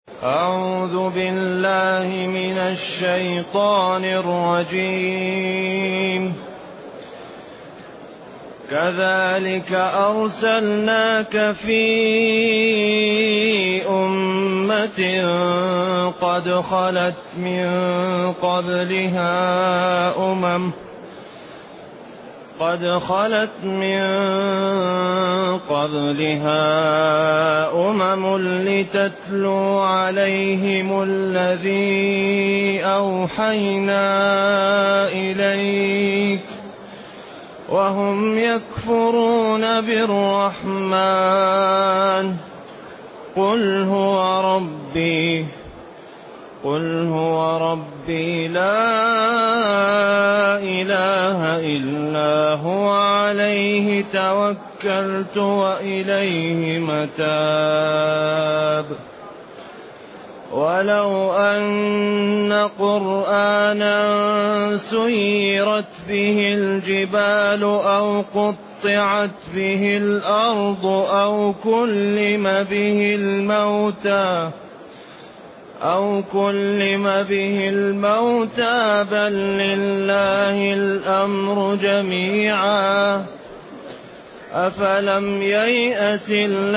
أعوذ بالله من الشيطان الرجيم. كذلك أرسلناك في أمة قد خلت من قبلها أمم لتتلو عليهم الذي أوحينا إليك وهم يكفرون بالرحمن قل هو ربي لا إله إلا هو عليه توكلت وإليه متاب. ولو أن قرآنا سيرت به الجبال أو قطعت به الأرض أو كلم به الموتى بل لله الأمر جميعا أفلم ييأس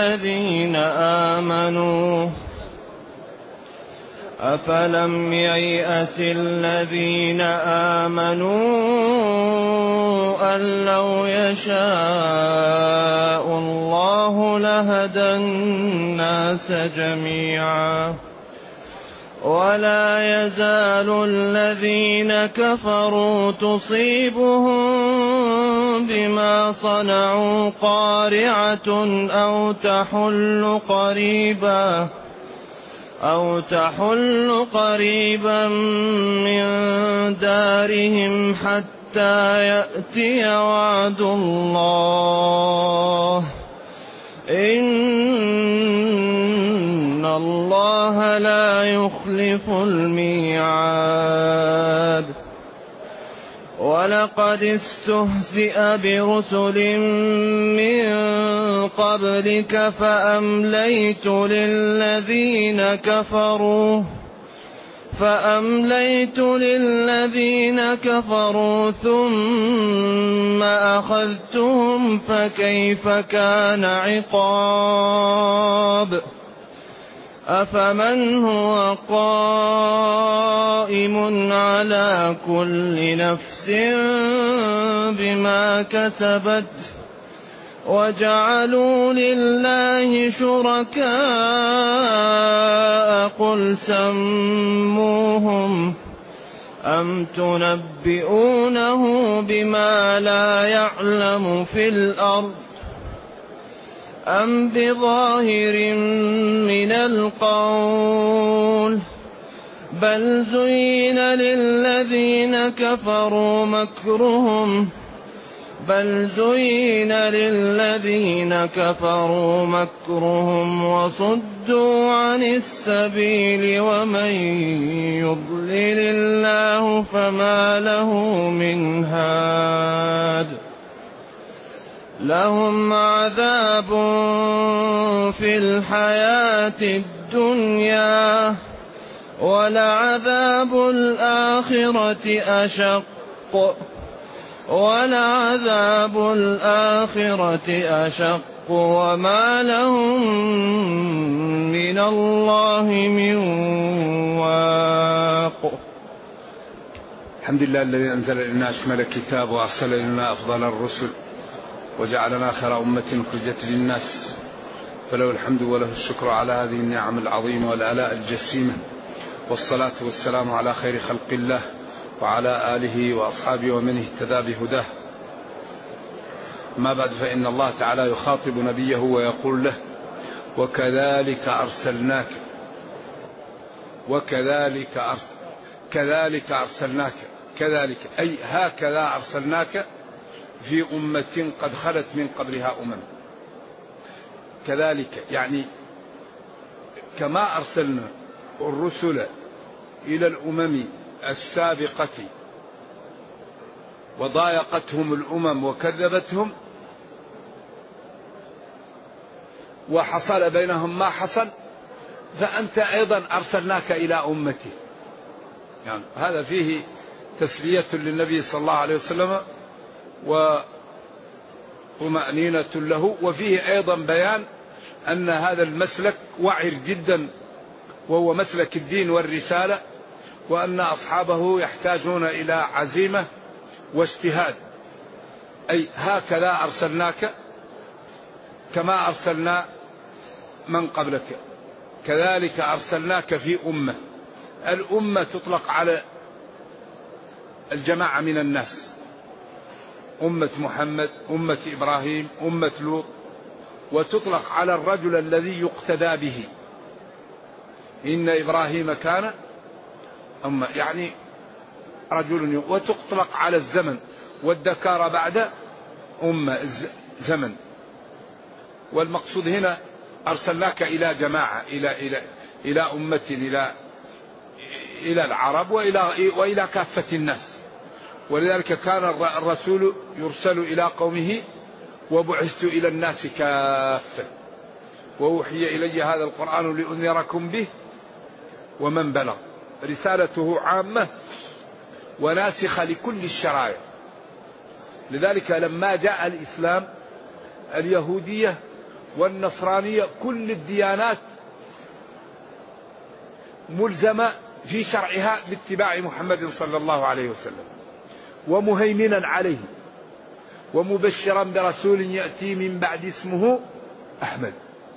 الذين آمنوا أن لو يشاء الله لهدى الناس جميعا ولا يزال الذين كفروا تصيبهم بما صنعوا قارعة أو تحل قريبا من دارهم حتى يأتي وعد الله إن الله لا يخلف الميعاد. ولقد استهزئ برسل من قبلك فأمليت للذين كفروا ثم أخذتهم فكيف كان عقاب. أفمن هو قائم على كل نفس بما كسبت وجعلوا لله شركاء قل سموهم أم تنبئونه بما لا يعلم في الأرض أم بظاهر من القول بل زين للذين كفروا مكرهم وصدوا عن السبيل ومن يضلل الله فما له من هاد. لهم عذاب في الحياة الدنيا ولعذاب الآخرة أشق وما لهم من الله من واق. الحمد لله الذي أنزل إلينا أشمل الكتاب وأرسل إلينا أفضل الرسل وجعلنا خير أمة أخرجت للناس فله الحمد وله الشكر على هذه النعم العظيمة والآلاء الجسيمة والصلاة والسلام على خير خلق الله وعلى آله وأصحابه ومن اهتدى بهداه. ما بعد فإن الله تعالى يخاطب نبيه ويقول له وكذلك أرسلناك كذلك أي هكذا أرسلناك في أمة قد خلت من قبلها أمم. كذلك يعني كما أرسلنا الرسل إلى الأمم السابقة وضايقتهم الأمم وكذبتهم وحصل بينهم ما حصل، فأنت أيضا أرسلناك إلى أمتي. يعني هذا فيه تسلية للنبي صلى الله عليه وسلم وطمأنينة له، وفيه أيضا بيان أن هذا المسلك وعر جدا، وهو مسلك الدين والرسالة، وأن أصحابه يحتاجون إلى عزيمة واجتهاد. أي هكذا أرسلناك كما أرسلنا من قبلك، كذلك أرسلناك في أمة. الأمة تطلق على الجماعة من الناس، أمة محمد، أمة إبراهيم، أمة لوط، وتطلق على الرجل الذي يقتدى به. إن إبراهيم كان أمة، يعني رجل. وتطلق على الزمن، والذكر بعد أمة زمن. والمقصود هنا أرسلناك إلى جماعة، إلى أمة، إلى العرب وإلى كافة الناس. ولذلك كان الرسول يرسل إلى قومه وبعثت إلى الناس كافة وأوحي إلي هذا القرآن لأنذركم به ومن بلغ. رسالته عامة وناسخة لكل الشرائع. لذلك لما جاء الإسلام، اليهودية والنصرانية كل الديانات ملزمة في شرعها باتباع محمد صلى الله عليه وسلم، ومهيمنا عليه، ومبشرا برسول يأتي من بعد اسمه أحمد.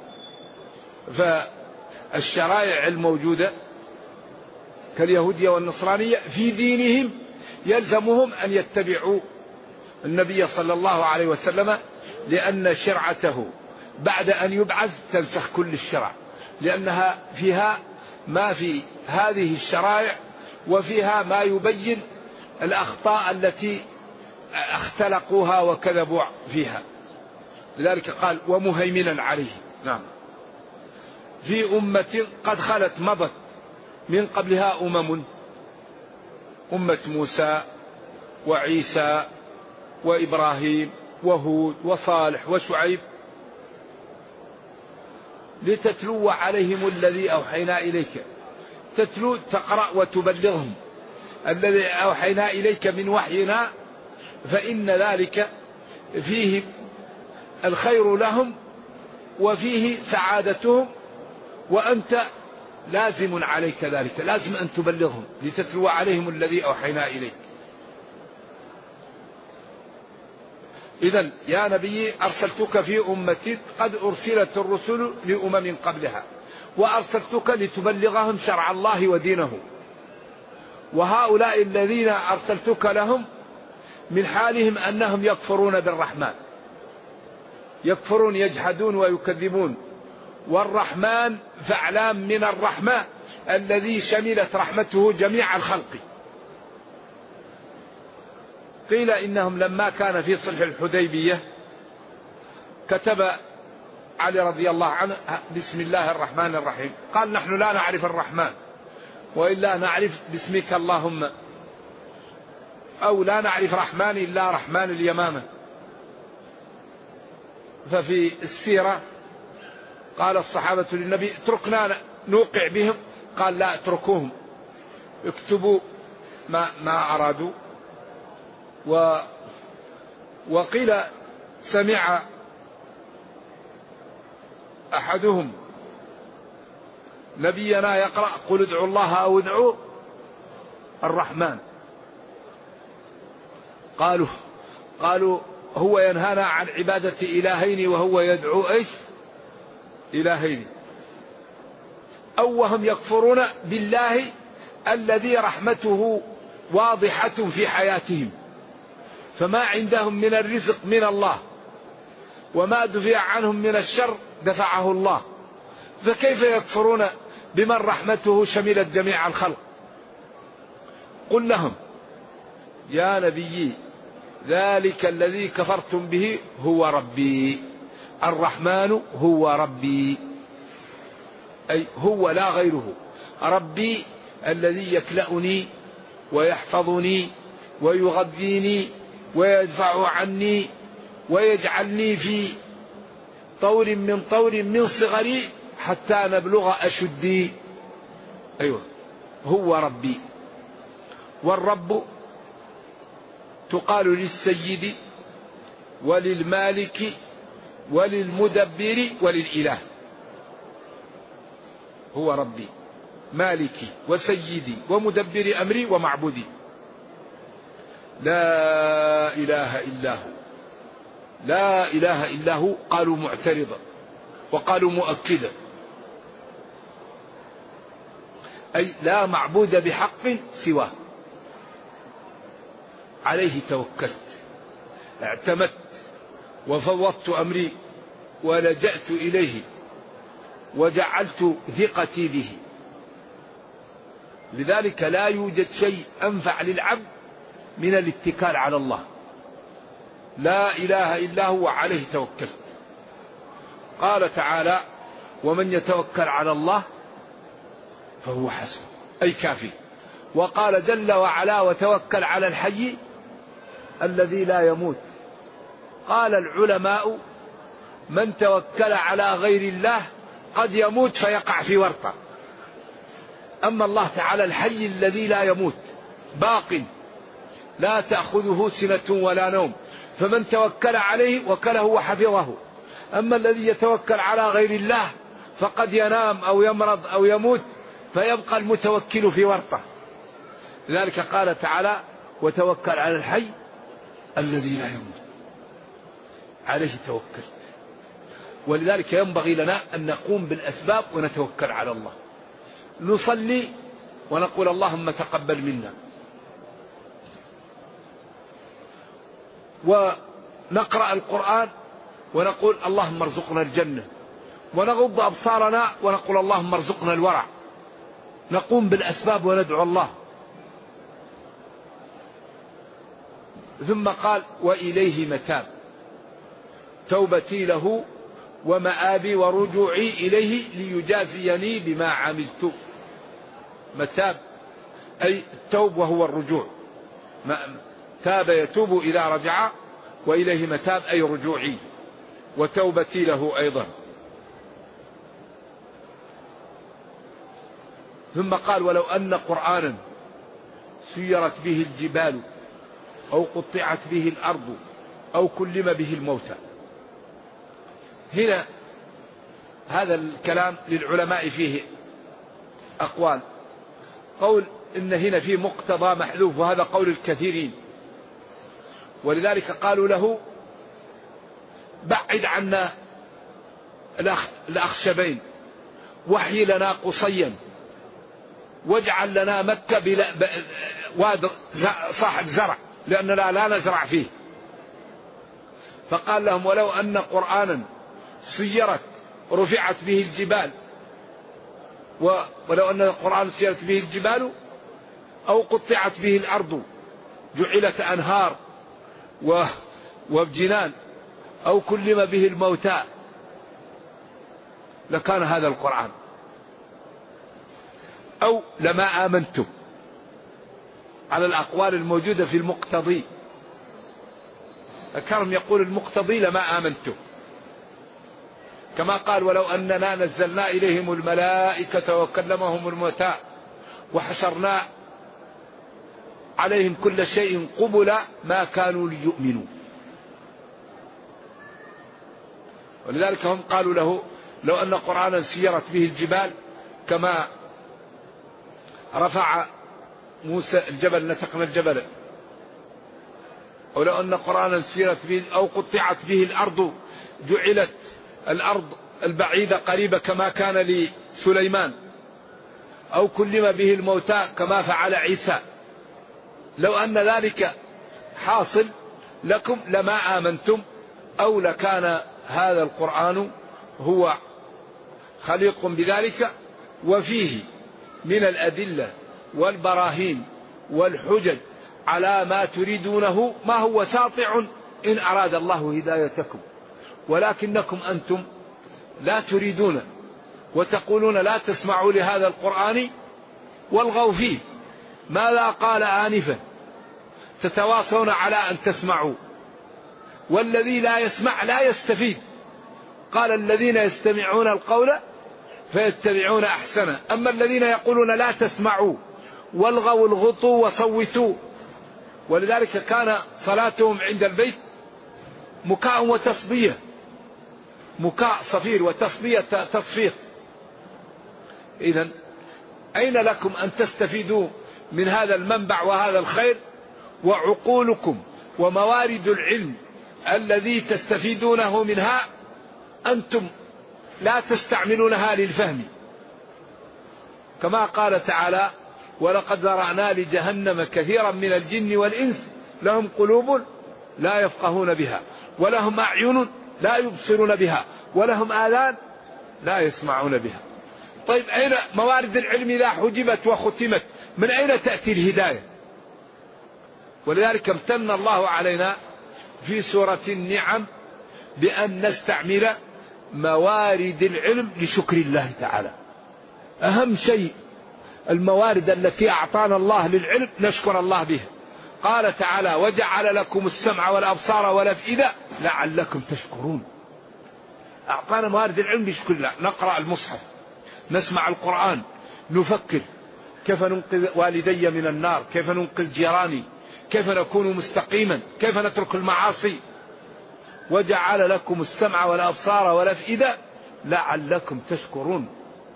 فالشرائع الموجودة كاليهودية والنصرانية في دينهم يلزمهم أن يتبعوا النبي صلى الله عليه وسلم، لأن شرعته بعد أن يبعث تنسخ كل الشرع، لأنها فيها ما في هذه الشرائع، وفيها ما يبين الأخطاء التي اختلقوها وكذبوا فيها. لذلك قال ومهيمنا عليه. نعم. في أمة قد خلت مضت من قبلها أمة موسى وعيسى وإبراهيم وهود وصالح وشعيب، لتتلو عليهم الذي أوحينا إليك. تتلو تقرأ وتبلغهم الذي أوحينا إليك من وحينا، فإن ذلك فيه الخير لهم وفيه سعادتهم، وأنت لازم عليك ذلك، لازم أن تبلغهم لتتلو عليهم الذي أوحينا إليك. إذن يا نبي أرسلتك في أمة قد أرسلت الرسل لأمم قبلها، وأرسلتك لتبلغهم شرع الله ودينه. وهؤلاء الذين أرسلتك لهم من حالهم أنهم يكفرون بالرحمن، يكفرون يجحدون ويكذبون. والرحمن فاعلام من الرحمة الذي شملت رحمته جميع الخلق. قيل إنهم لما كان في صلح الحديبية كتب علي رضي الله عنه بسم الله الرحمن الرحيم. قال نحن لا نعرف الرحمن، وإلا نعرف باسمك اللهم، أو لا نعرف رحمن إلا رحمن اليمامة. ففي السيرة قال الصحابة للنبي اتركنا نوقع بهم، قال لا اتركوهم، اكتبوا ما أرادوا. وقيل سمع أحدهم نبينا يقرأ قل ادعوا الله أو ادعوا الرحمن. قالوا هو ينهانا عن عبادة إلهين وهو يدعو ايش؟ إلهين. أو وهم يكفرون بالله الذي رحمته واضحة في حياتهم، فما عندهم من الرزق من الله، وما دفع عنهم من الشر دفعه الله، فكيف يكفرون بمن رحمته شملت جميع الخلق؟ قل لهم يا نبي ذلك الذي كفرتم به هو ربي، الرحمن هو ربي، أي هو لا غيره. ربي الذي يكلأني ويحفظني ويغذيني ويدفع عني ويجعلني في طور من صغري حتى نبلغ أشدي. أيوة، هو ربي. والرب تقال للسيد وللمالك وللمدبر وللإله. هو ربي مالكي وسيدي ومدبر أمري ومعبودي، لا إله إلا هو. لا إله إلا هو قالوا معترضا وقالوا مؤكدا، أي لا معبود بحق سواه. عليه توكلت، اعتمدت وفوضت أمري ولجأت إليه وجعلت ثقتي به. لذلك لا يوجد شيء أنفع للعبد من الاتكال على الله. لا إله إلا هو عليه توكلت. قال تعالى: ومن يتوكل على الله فهو حسبه، أي كافي. وقال جل وعلا: وتوكل على الحي الذي لا يموت. قال العلماء: من توكل على غير الله قد يموت فيقع في ورطة، أما الله تعالى الحي الذي لا يموت باق لا تأخذه سنة ولا نوم، فمن توكل عليه وكله وحفظه. أما الذي يتوكل على غير الله فقد ينام أو يمرض أو يموت فيبقى المتوكل في ورطة. لذلك قال تعالى: وتوكل على الحي الذي لا يموت. عليه توكل. ولذلك ينبغي لنا أن نقوم بالأسباب ونتوكل على الله. نصلي ونقول: اللهم تقبل منا. ونقرأ القرآن ونقول: اللهم ارزقنا الجنة. ونغض أبصارنا ونقول: اللهم ارزقنا الورع. نقوم بالأسباب وندعو الله. ثم قال: وإليه متاب، توبتي له ومآبي ورجوعي إليه ليجازيني بما عملت. متاب أي التوب وهو الرجوع. تاب يتوب إذا رجع، وإليه متاب أي رجوعي، وتوبتي له أيضا. ثم قال: ولو أن قرآنا سيرت به الجبال أو قطعت به الأرض أو كلم به الموتى. هنا هذا الكلام للعلماء فيه أقوال. قول إن هنا فيه مقتضى محذوف، وهذا قول الكثيرين، ولذلك قالوا له: بعد عنا الأخشبين، وحي لنا قصيا، واجعل لنا مكة واد صاحب زرع، لأننا لا نزرع فيه. فقال لهم: ولو أن قرآنا سيرت رفعت به الجبال، ولو أن القرآن سيرت به الجبال أو قطعت به الأرض، جعلت أنهار وجنان، أو كلم به الموتى، لكان هذا القرآن، أو لما آمنتم، على الأقوال الموجودة في المقتضي. الكرم يقول المقتضي لما آمنتم، كما قال: ولو أننا نزلنا إليهم الملائكة وكلمهم الموتى وحشرنا عليهم كل شيء قبلا ما كانوا ليؤمنوا. ولذلك هم قالوا له: لو أن قرآنا سيرت به الجبال، كما رفع موسى الجبل، نتقنا الجبل، ولو أن قرآنا سيرت به أو قطعت به الأرض، جعلت الأرض البعيدة قريبة كما كان لسليمان، أو كلم به الموتى كما فعل عيسى. لو أن ذلك حاصل لكم لما آمنتم، أو لكان هذا القرآن هو خليق بذلك. وفيه من الأدلة والبراهين والحجج على ما تريدونه ما هو ساطع إن أراد الله هدايتكم، ولكنكم أنتم لا تريدون، وتقولون: لا تسمعوا لهذا القرآن والغوا فيه. ماذا قال آنفا؟ تتواصون على أن تسمعوا، والذي لا يسمع لا يستفيد. قال: الذين يستمعون القول فيتبعون أحسنه. أما الذين يقولون لا تسمعوا والغوا الغطوا وصوتوا، ولذلك كان صلاتهم عند البيت مكاء وتصبية، مكاء صفير وتصبية تصفيق. إذن أين لكم أن تستفيدوا من هذا المنبع وهذا الخير؟ وعقولكم وموارد العلم الذي تستفيدونه منها أنتم لا تستعملونها للفهم، كما قال تعالى: ولقد ذرأنا لجهنم كثيرا من الجن والإنس لهم قلوب لا يفقهون بها ولهم أعين لا يبصرون بها ولهم آذان لا يسمعون بها. طيب أين موارد العلم إذا حجبت وختمت؟ من أين تأتي الهداية؟ ولذلك امتن الله علينا في سورة النعم بأن نستعمل موارد العلم لشكر الله تعالى. أهم شيء الموارد التي أعطانا الله للعلم نشكر الله بها. قال تعالى: وجعل لكم السمع والأبصار والأفئدة لعلكم تشكرون. أعطانا موارد العلم بشكر الله. نقرأ المصحف، نسمع القرآن، نفكر كيف ننقذ والدي من النار، كيف ننقذ جيراني، كيف نكون مستقيما، كيف نترك المعاصي. وجعل لكم السمع والأبصار والأفئدة لعلكم تشكرون.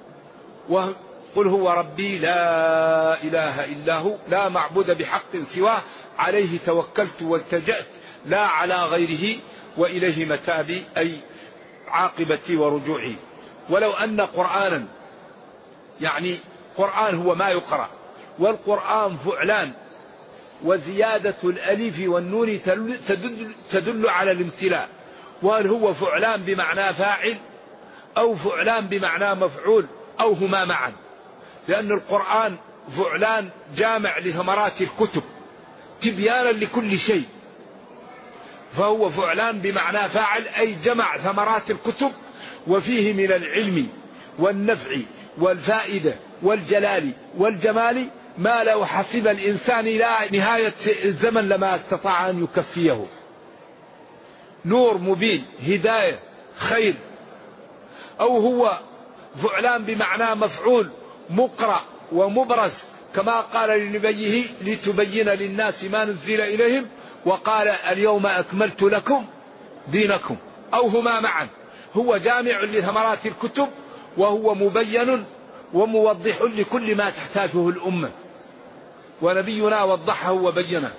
وقل هو ربي لا إله إلا هو لا معبود بحق سواه عليه توكلت والتجأت لا على غيره وإليه متابي، أي عاقبتي ورجوعي. ولو أن قرآنا، يعني قرآن هو ما يقرأ، والقرآن فعلان، وزيادة الألف والنون تدل على الامتلاء. وهل هو فعلان بمعنى فاعل أو فعلان بمعنى مفعول أو هما معا؟ لأن القرآن فعلان جامع لثمرات الكتب تبيانا لكل شيء، فهو فعلان بمعنى فاعل، أي جمع ثمرات الكتب وفيه من العلم والنفع والفائدة والجلال والجمال ما لو حسب الإنسان إلى نهاية الزمن لما استطاع أن يكفيه. نور مبين، هداية، خير. أو هو فعلان بمعنى مفعول، مقرأ ومبرز، كما قال لنبيه لتبين للناس ما نزل إليهم، وقال اليوم أكملت لكم دينكم. أو هما معا، هو جامع لثمرات الكتب وهو مبين وموضح لكل ما تحتاجه الأمة، ونبينا وضحه وبينه.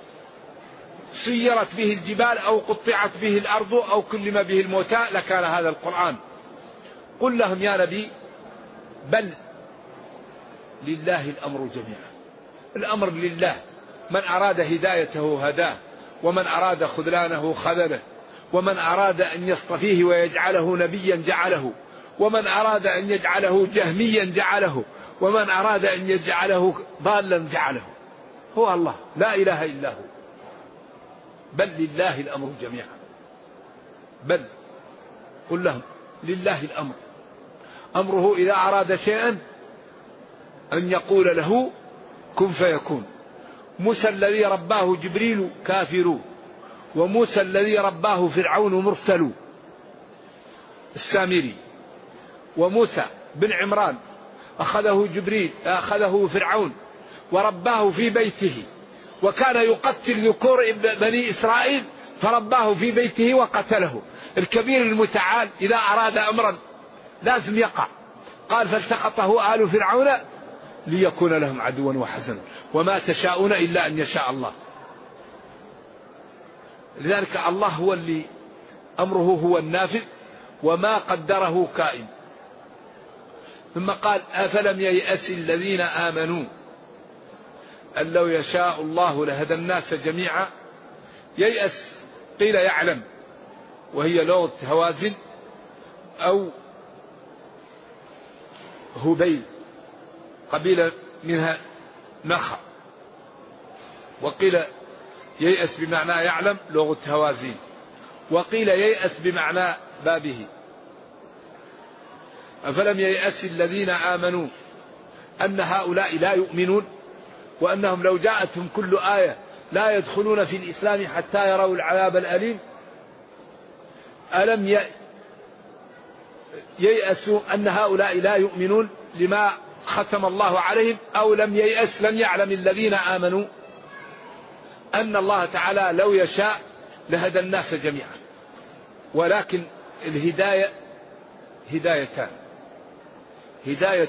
سيرت به الجبال أو قطعت به الأرض أو كلم به الموتى لكان هذا القرآن. قل لهم يا نبي بل لله الأمر جميعا. الأمر لله، من أراد هدايته هداه، ومن أراد خذلانه خذله، ومن أراد أن يصطفيه ويجعله نبيا جعله، ومن أراد أن يجعله جهميا جعله، ومن أراد أن يجعله ضالا جعله. هو الله لا إله إلا هو. بل لله الأمر جميعا. بل قل لهم لله الأمر، أمره إذا أراد شيئا أن يقول له كن فيكون. موسى الذي رباه جبريل كافر، وموسى الذي رباه فرعون مرسل السامري. وموسى بن عمران أخذه جبريل، أخذه فرعون ورباه في بيته، وكان يقتل ذكور بني إسرائيل فرباه في بيته وقتله. الكبير المتعال إذا أراد أمرا لازم يقع. قال فالتقطه آل فرعون ليكون لهم عدوا وحزنا وما تشاءون إلا أن يشاء الله. لذلك الله هو اللي أمره هو النافذ، وما قدره كائن. ثم قال أفلم ييأس الذين آمنوا أن لو يشاء الله لهدى الناس جميعا. ييأس قيل يعلم، وهي لغة هوازن أو هبيل قبيلة منها نخع. وقيل ييأس بمعنى يعلم لغة هوازين، وقيل ييأس بمعنى بابه. أفلم ييأس الذين آمنوا أن هؤلاء لا يؤمنون، وأنهم لو جاءتهم كل آية لا يدخلون في الإسلام حتى يروا العذاب الأليم. ييأسوا أن هؤلاء لا يؤمنون لما ختم الله عليهم، أو لم ييأس، لم يعلم الذين آمنوا أن الله تعالى لو يشاء لهدى الناس جميعا. ولكن الهداية هدايتان: هداية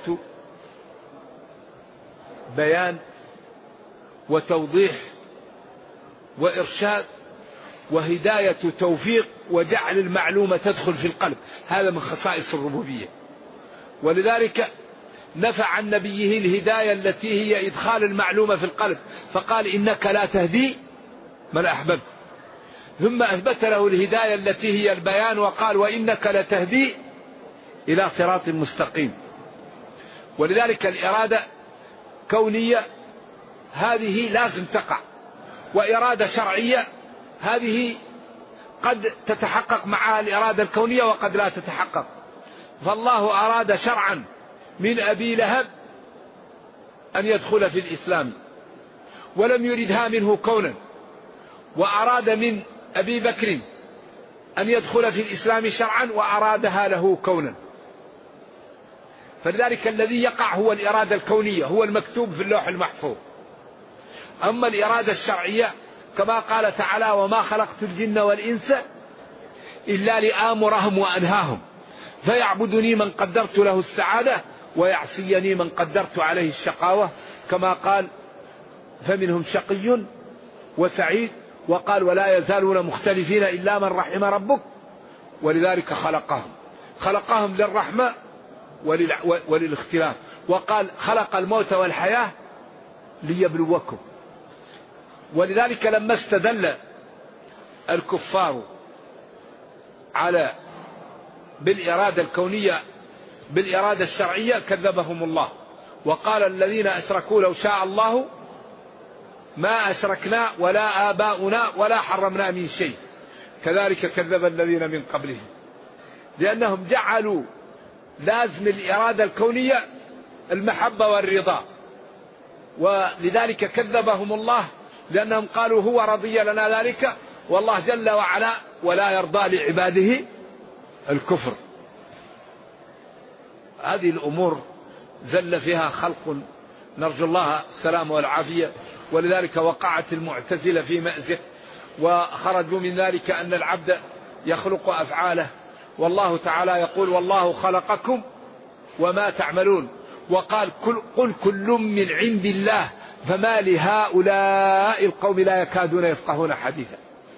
بيان وتوضيح وإرشاد، وهداية توفيق وجعل المعلومة تدخل في القلب. هذا من خصائص الربوبية. ولذلك نفع عن نبيه الهداية التي هي إدخال المعلومة في القلب، فقال إنك لا تهدي من أحببت. ثم أثبت له الهداية التي هي البيان، وقال وإنك لتهدي إلى صراط مستقيم. ولذلك الإرادة كونية هذه لازم تقع، وإرادة شرعية هذه قد تتحقق معها الإرادة الكونية وقد لا تتحقق. فالله أراد شرعا من أبي لهب أن يدخل في الإسلام ولم يردها منه كونا، وأراد من أبي بكر أن يدخل في الإسلام شرعا وأرادها له كونا. فلذلك الذي يقع هو الإرادة الكونية، هو المكتوب في اللوح المحفوظ. أما الإرادة الشرعية كما قال تعالى وما خلقت الجن والإنس إلا لآمرهم وأنهاهم فيعبدني من قدرت له السعادة ويعصيني من قدرت عليه الشقاوة، كما قال فمنهم شقي وسعيد، وقال ولا يزالون مختلفين إلا من رحم ربك. ولذلك خلقهم للرحمة وللاختلاف، وقال خلق الموت والحياة ليبلوكم. ولذلك لما استدل الكفار على بالإرادة الكونية بالإرادة الشرعية كذبهم الله، وقال الذين أشركوا لو شاء الله ما أشركنا ولا آباؤنا ولا حرمنا من شيء كذلك كذب الذين من قبلهم، لأنهم جعلوا لازم الإرادة الكونية المحبة والرضا، ولذلك كذبهم الله لأنهم قالوا هو رضي لنا ذلك، والله جل وعلا ولا يرضى لعباده الكفر. هذه الأمور زل فيها خلق، نرجو الله السلام والعافية. ولذلك وقعت المعتزلة في مأزق، وخرجوا من ذلك أن العبد يخلق أفعاله، والله تعالى يقول والله خلقكم وما تعملون، وقال قل كل من عند الله فما لهؤلاء القوم لا يكادون يفقهون حديثا.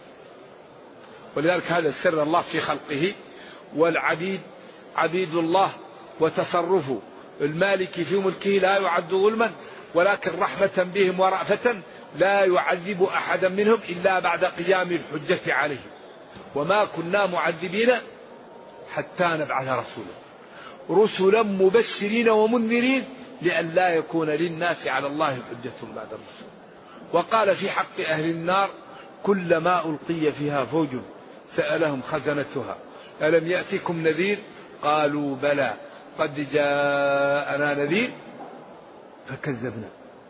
ولذلك هذا سر الله في خلقه، والعبيد عبيد الله، وتصرف المالك في ملكه لا يعد ظلما، ولكن رحمة بهم ورأفة لا يعذب أحدا منهم إلا بعد قيام الحجة عليهم، وما كنا معذبين حتى نبعث رسلا مبشرين ومنذرين لئلا يكون للناس على الله حجة بعد الرسل. وقال في حق أهل النار كلما ألقي فيها فوج سألهم خزنتها ألم يأتكم نذير قالوا بلى قد جاءنا نذير فكذبنا.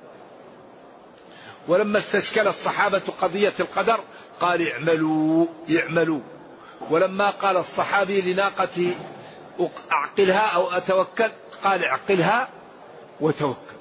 ولما استشكل الصحابة قضية القدر قال اعملوا. ولما قال الصحابي لناقته أعقلها أو أتوكل قال اعقلها وتوكل.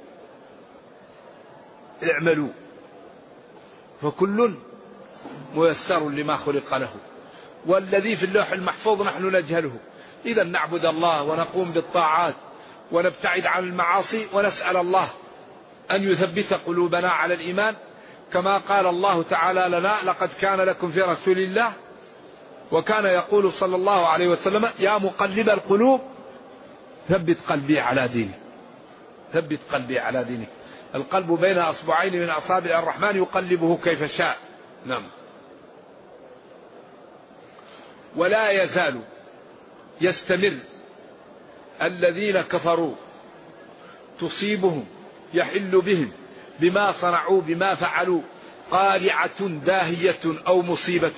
اعملوا فكل ميسر لما خلق له، والذي في اللوح المحفوظ نحن نجهله. إذا نعبد الله ونقوم بالطاعات ونبتعد عن المعاصي، ونسأل الله أن يثبت قلوبنا على الإيمان، كما قال الله تعالى لنا لقد كان لكم في رسول الله، وكان يقول صلى الله عليه وسلم يا مقلب القلوب ثبت قلبي على دينك. ثبت قلبي على دينك. القلب بين أصبعين من أصابع الرحمن يقلبه كيف شاء. نعم. ولا يزال يستمر الذين كفروا تصيبهم يحل بهم بما صنعوا بما فعلوا قارعة داهية أو مصيبة،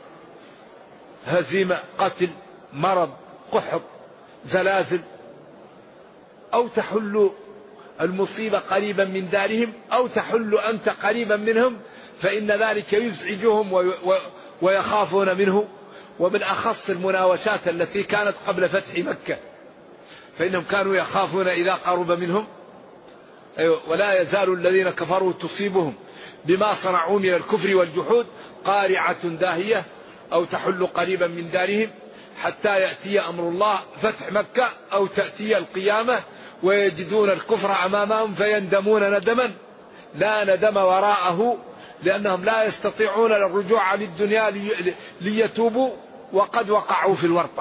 هزيمة، قتل، مرض، قحط، زلازل، أو تحل المصيبة قريبا من دارهم أو تحل أنت قريبا منهم، فإن ذلك يزعجهم ويخافون منه. وبالأخص المناوشات التي كانت قبل فتح مكة، فإنهم كانوا يخافون إذا قرب منهم. ولا يزال الذين كفروا تصيبهم بما صنعوا من الكفر والجحود قارعة داهية أو تحل قريبا من دارهم حتى يأتي أمر الله فتح مكة أو تأتي القيامة ويجدون الكفر أمامهم فيندمون ندما لا ندم وراءه، لأنهم لا يستطيعون الرجوع للدنيا ليتوبوا وقد وقعوا في الورطة.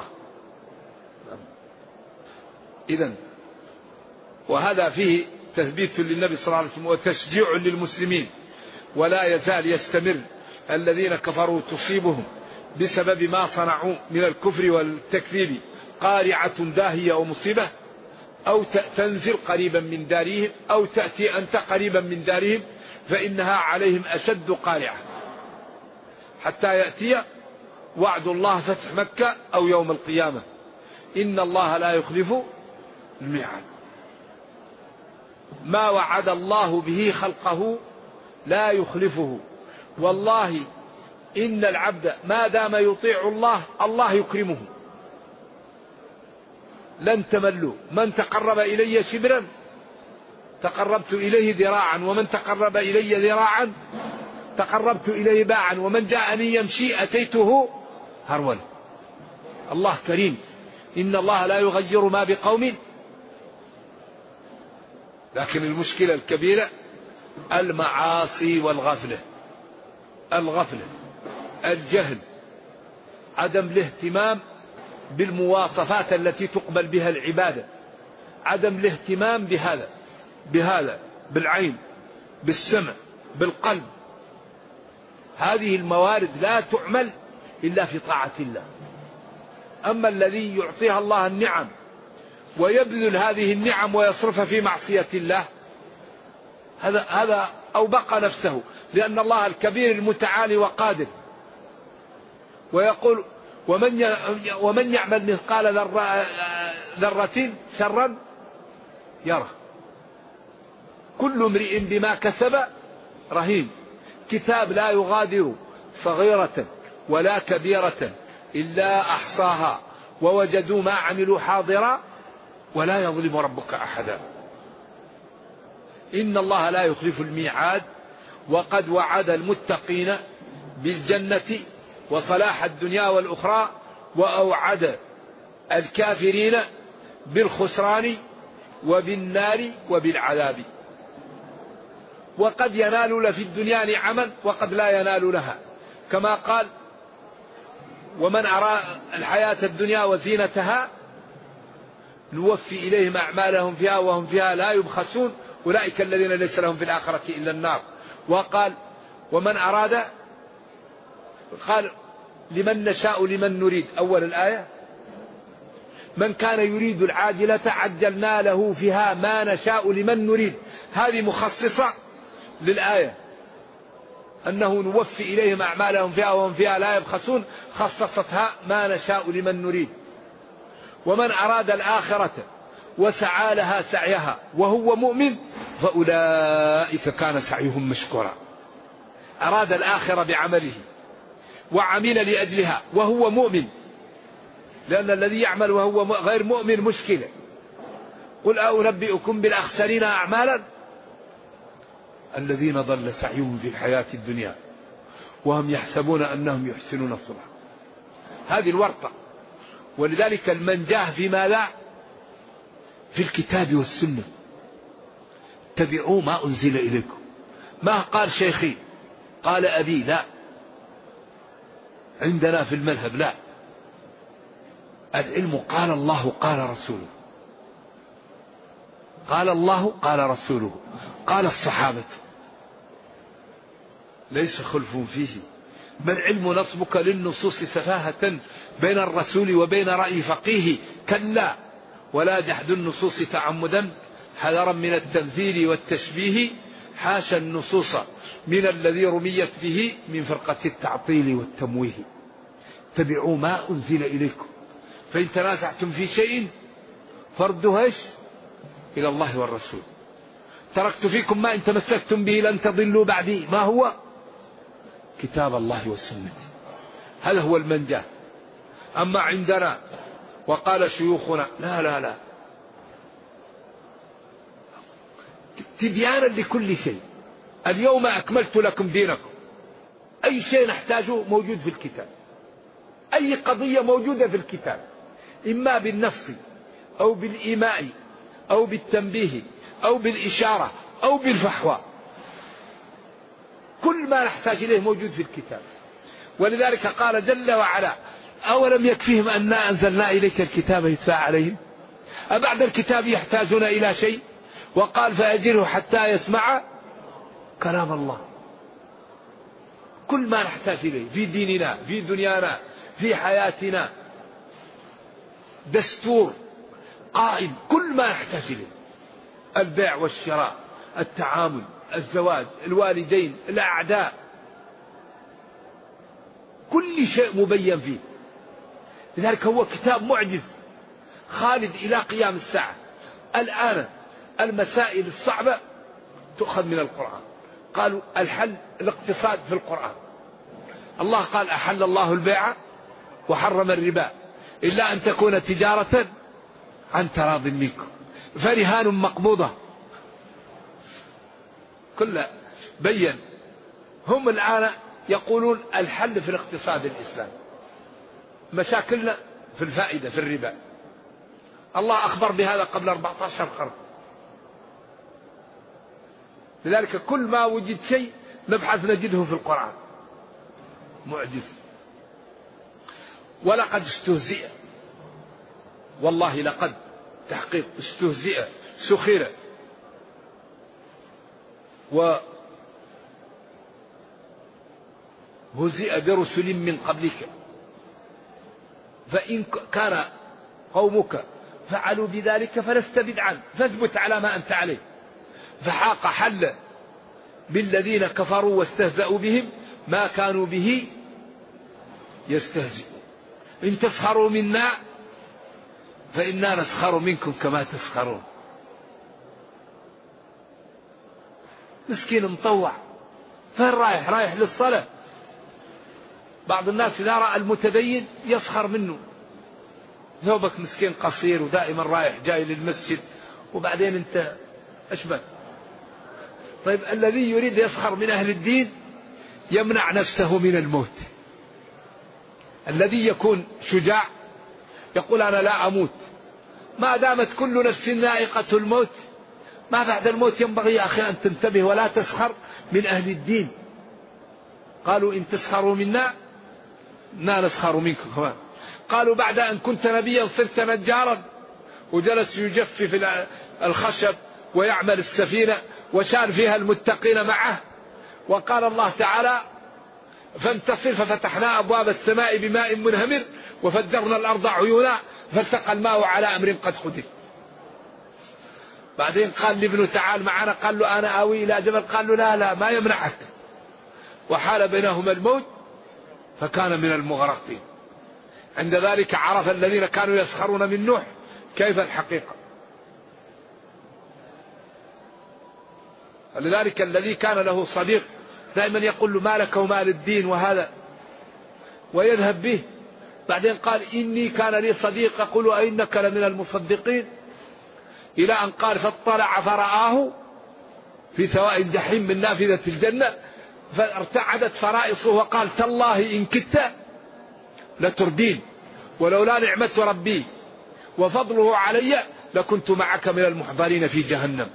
إذن وهذا فيه تثبيت للنبي صلى الله عليه وسلم وتشجيع للمسلمين. ولا يزال يستمر الذين كفروا تصيبهم بسبب ما صنعوا من الكفر والتكذيب قارعة داهية ومصيبة، أو تنزل قريبا من دارهم أو تأتي أنت قريبا من دارهم، فإنها عليهم أشد قارعة حتى يأتي وعد الله فتح مكة أو يوم القيامة. إن الله لا يخلف الميعاد. ما وعد الله به خلقه لا يخلفه. والله إن العبد ما دام يطيع الله الله يكرمه. لن تملوا، من تقرب إلي شبرا تقربت إليه ذراعا، ومن تقرب إلي ذراعا تقربت إليه باعا، ومن جاءني يمشي أتيته هرولا. الله كريم. إن الله لا يغير ما بقوم، لكن المشكلة الكبيرة المعاصي والغفلة، الغفلة، الجهل، عدم الاهتمام بالمواصفات التي تقبل بها العبادة، عدم الاهتمام بهذا بالعين، بالسمع، بالقلب. هذه الموارد لا تعمل إلا في طاعة الله. أما الذي يعطيها الله النعم ويبذل هذه النعم ويصرفها في معصية الله، هذا أوبق نفسه، لأن الله الكبير المتعالي وقادر. ويقول ومن يعمل مثقال ذرة شرا يره. كل امرئ بما كسب رهين. كتاب لا يغادر صغيرة ولا كبيرة إلا أحصاها ووجدوا ما عملوا حاضرا ولا يظلم ربك أحدا. إن الله لا يخلف الميعاد، وقد وعد المتقين بالجنة وصلاح الدنيا والأخرى، وأوعد الكافرين بالخسران وبالنار وبالعذاب. وقد ينال في الدنيا نعما وقد لا ينال لها، كما قال ومن أراد الحياة الدنيا وزينتها نوفي إليهم أعمالهم فيها وهم فيها لا يبخسون أولئك الذين ليس لهم في الآخرة إلا النار. وقال ومن أراد، قال لمن نشاء لمن نريد أول الآية، من كان يريد العاجلة عجلنا له فيها ما نشاء لمن نريد. هذه مخصصة للآية أنه نوفي إليهم أعمالهم فيها وهم فيها لا يبخسون، خصصتها ما نشاء لمن نريد. ومن أراد الآخرة وسعى لها سعيها وهو مؤمن فأولئك كان سعيهم مشكورا. أراد الآخرة بعمله وعمل لأجلها وهو مؤمن، لأن الذي يعمل وهو غير مؤمن مشكلة. قل أنبئكم بالأخسرين أعمالا الذين ضل سعيهم في الحياة الدنيا وهم يحسبون أنهم يحسنون صنعا. هذه الورطة. ولذلك المنجاه فيما لا في الكتاب والسنة. اتبعوا ما أنزل إليكم. ما قال شيخي قال أبي، لا، عندنا في المذهب لا، العلم قال الله قال رسوله، قال الله قال رسوله قال الصحابة، ليس خلف فيه. ما العلم نصبك للنصوص سفاهة بين الرسول وبين رأي فقيه؟ كلا، ولا جحد النصوص تعمدا حذرا من التمثيل والتشبيه، حاشا النصوص من الذي رميت به من فرقة التعطيل والتمويه. اتبعوا ما أنزل إليكم، فإن تنازعتم في شيء فردوه إلى الله والرسول. تركت فيكم ما إن تمسكتم به لن تضلوا بعدي، ما هو؟ كتاب الله والسنة. هذا هو المنجاة. أما عندنا وقال شيوخنا لا لا لا، تبيانا لكل شيء. اليوم أكملت لكم دينكم، أي شيء نحتاجه موجود في الكتاب، أي قضية موجودة في الكتاب، إما بالنص أو بالإيماء أو بالتنبيه أو بالإشارة أو بالفحوى، كل ما نحتاج إليه موجود في الكتاب. ولذلك قال جل وعلا: أولم يكفيهم أننا أنزلنا إليك الكتاب يتلى عليهم، أبعد الكتاب يحتاجون إلى شيء؟ وقال: فأجره حتى يسمع كلام الله. كل ما نحتاج إليه في ديننا، في دنيانا، في حياتنا، دستور قائم، كل ما نحتاج إليه، البيع والشراء، التعامل، الزواج، الوالدين، الأعداء، كل شيء مبين فيه. لذلك هو كتاب معجز خالد إلى قيام الساعة. الآن المسائل الصعبة تؤخذ من القرآن. قالوا الحل الاقتصاد في القرآن، الله قال: أحل الله البيع وحرم الربا إلا أن تكون تجارة عن تراض منكم فرهان مقبوضة. كله بين. هم الآن يقولون الحل في الاقتصاد الإسلامي، مشاكلنا في الفائدة في الربا. الله أخبر بهذا قبل 14 قرن. لذلك كل ما وجد شيء نبحث نجده في القرآن، معجز. ولقد استهزئ، والله لقد تحقيق استهزئ، سخر، وهزئ برسل من قبلك، فإن كان قومك فعلوا بذلك فلست عنه فاثبت على ما أنت عليه. فحاق حل بالذين كفروا واستهزأوا بهم ما كانوا به يستهزئون. إن تسخروا منا فإنا نسخر منكم كما تسخرون. مسكين مطوع، فين رايح؟ رايح للصلاة. بعض الناس إذا رأى المتدين يسخر منه، ثوبك مسكين قصير ودائما رايح جاي للمسجد، وبعدين أنت أشبه. طيب الذي يريد يسخر من أهل الدين يمنع نفسه من الموت. الذي يكون شجاع يقول: أنا لا أموت، ما دامت كل نفس ذائقة الموت، ما بعد الموت ينبغي يا أخي أن تنتبه ولا تسخر من أهل الدين. قالوا: إن تسخروا منا لا نسخر منكم كمان. قالوا: بعد أن كنت نبيا صرت نجارا، وجلس يجفف الخشب ويعمل السفينة وشار فيها المتقين معه. وقال الله تعالى: فانتصر ففتحنا أبواب السماء بماء منهمر وفجرنا الأرض عيونا فالتقى الماء على أمر قد قدر. بعدين قال لابنه: تعال معنا. قال له: أنا آوي إلى جبل. قال له: لا لا ما يمنعك. وحال بينهما الموت فكان من المغرقين. عند ذلك عرف الذين كانوا يسخرون من نوح كيف الحقيقة. لذلك الذي كان له صديق دائما يقول له: ما لك ومال الدين وهذا، ويذهب به. بعدين قال: إني كان لي صديق يقول: أئنك لمن المصدقين، إلى أن قال: فاطلع فرآه في سواء الجحيم من نافذة الجنة فارتعدت فرائصه وقال: تالله إن كدت لتردين، ولولا نعمة ربي وفضله علي لكنت معك من المحضرين في جهنم.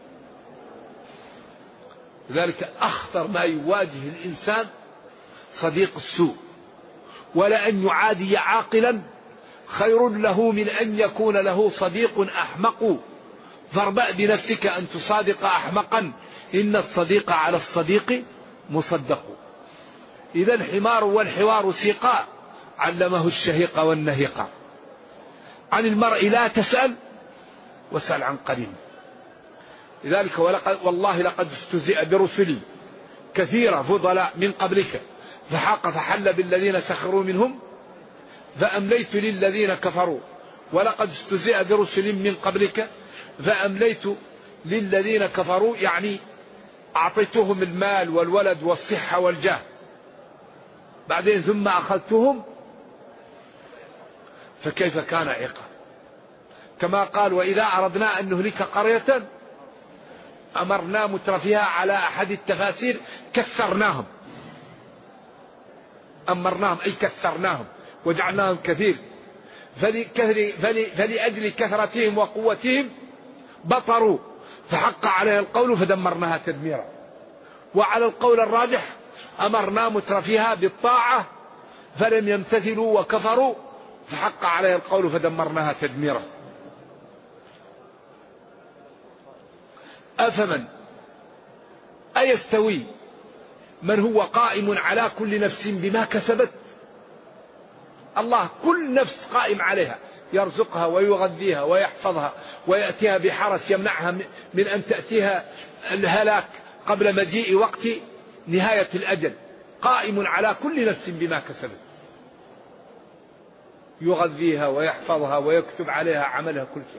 لذلك أخطر ما يواجه الإنسان صديق السوء، ولأن يعادي عاقلا خير له من أن يكون له صديق أحمق. فاربأ بنفسك أن تصادق أحمقا، إن الصديق على الصديق مصدق. إذا الحمار والحوار سيقا علمه الشهيق والنهيق. عن المرء لا تسأل واسأل عن قرين. لذلك والله لقد استهزئ برسل كثيرة فضلاء من قبلك فحاق فحل بالذين سخروا منهم فأمليت للذين كفروا. ولقد استهزئ برسل من قبلك فأمليت للذين كفروا، يعني أعطيتهم المال والولد والصحة والجاه، بعدين ثم أخذتهم فكيف كان عقاب. كما قال وإذا أردنا أن نهلك قرية أمرنا مترفيها على أحد التفاسير كثرناهم. أمرناهم أي كثرناهم وجعلناهم كثير، فلأجل كثرتهم وقوتهم بطروا فحق عليها القول فدمرناها تدميرا. وعلى القول الراجح أمرنا مترفيها بالطاعة فلم يمتثلوا وكفروا فحق عليها القول فدمرناها تدميرا. أفمن أيستوي من هو قائم على كل نفس بما كسبت. الله كل نفس قائم عليها، يرزقها ويغذيها ويحفظها ويأتيها بحرس يمنعها من أن تأتيها الهلاك قبل مجيء وقت نهاية الأجل. قائم على كل نفس بما كسبت، يغذيها ويحفظها ويكتب عليها عملها كل شيء.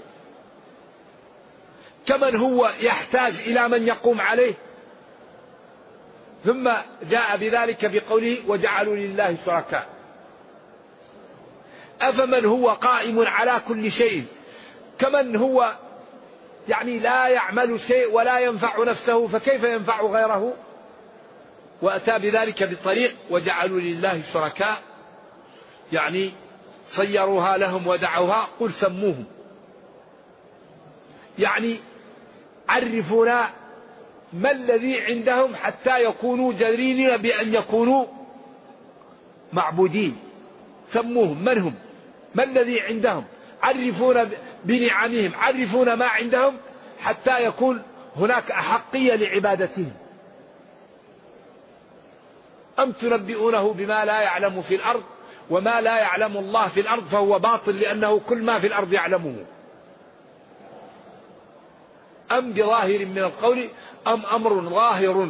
كمن هو يحتاج إلى من يقوم عليه. ثم جاء بذلك بقوله وجعلوا لله شركاء. أفمن هو قائم على كل شيء كمن هو يعني لا يعمل شيء ولا ينفع نفسه فكيف ينفع غيره. وأتى بذلك بطريق وجعلوا لله شركاء، يعني صيروها لهم ودعوها قل سموهم، يعني عرفونا ما الذي عندهم حتى يكونوا جديرين بأن يكونوا معبودين. سموهم من هم، ما الذي عندهم، عرفونا بنعمهم، عرفونا ما عندهم حتى يكون هناك أحقية لعبادتهم. أم تنبئونه بما لا يعلم في الأرض وما لا يعلم الله في الأرض فهو باطل لأنه كل ما في الأرض يعلمه. أم بظاهر من القول أم أمر ظاهر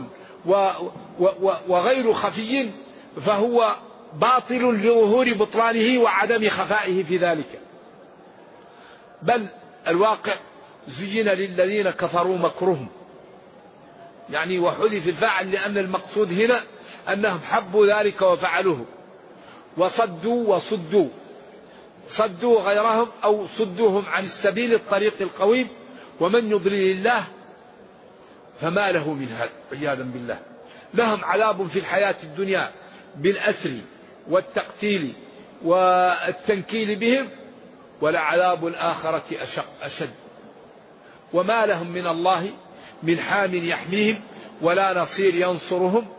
وغير خفي فهو باطل لظهور بطلانه وعدم خفائه في ذلك. بل الواقع زين للذين كفروا مكرهم، يعني وحذف الفاعل لأن المقصود هنا أنهم حبوا ذلك وفعلوه وصدوا صدوا غيرهم أو صدوهم عن السبيل الطريق القويم. ومن يضلل الله فما له من هاد عياذا بالله. لهم عذاب في الحياة الدنيا بالأسر والتقتيل والتنكيل بهم ولعذاب الآخرة أشد. وما لهم من الله من حام يحميهم ولا نصير ينصرهم.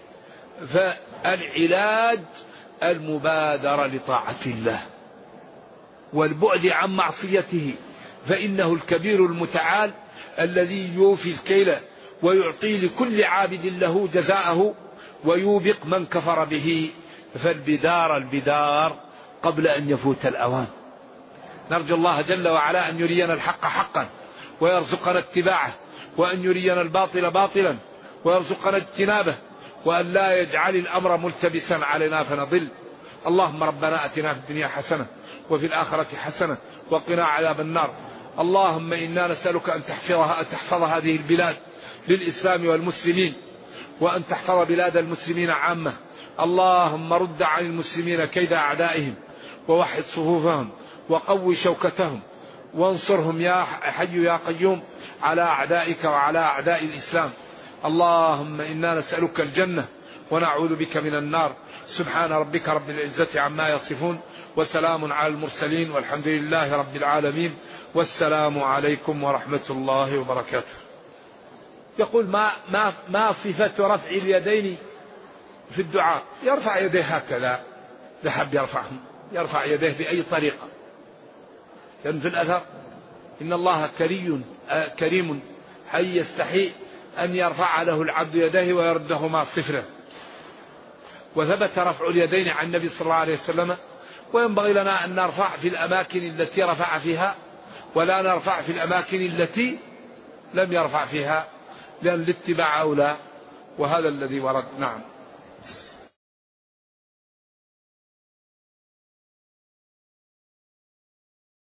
فالعلاج المبادرة لطاعة الله والبعد عن معصيته، فإنه الكبير المتعال الذي يوفي الكيل ويعطي لكل عابد له جزاءه ويوبق من كفر به. فالبدار قبل أن يفوت الأوان. نرجو الله جل وعلا أن يرينا الحق حقا ويرزقنا اتباعه، وأن يرينا الباطل باطلا ويرزقنا اجتنابه، وأن لا يجعل الأمر ملتبسا علينا فنضل. اللهم ربنا أتنا في الدنيا حسنة وفي الآخرة حسنة وقنا عذاب النار. اللهم إنا نسألك أن تحفظ هذه البلاد للإسلام والمسلمين، وأن تحفظ بلاد المسلمين عامة. اللهم رد عن المسلمين كيد أعدائهم ووحد صفوفهم وقوي شوكتهم وانصرهم يا حي يا قيوم على أعدائك وعلى أعداء الإسلام. اللهم إنا نسألك الجنة ونعوذ بك من النار. سبحان ربك رب العزة عما يصفون وسلام على المرسلين والحمد لله رب العالمين والسلام عليكم ورحمة الله وبركاته. يقول ما صفة رفع اليدين في الدعاء؟ يرفع يديه هكذا، ذهب يرفع يديه بأي طريقة. لأن في الأثر إن الله كريم حي يستحي أن يرفع له العبد يديه ويردهما صفرا. وثبت رفع اليدين عن النبي صلى الله عليه وسلم. وينبغي لنا أن نرفع في الأماكن التي رفع فيها ولا نرفع في الأماكن التي لم يرفع فيها، لأن الاتباع أولى. وهذا الذي ورد. نعم.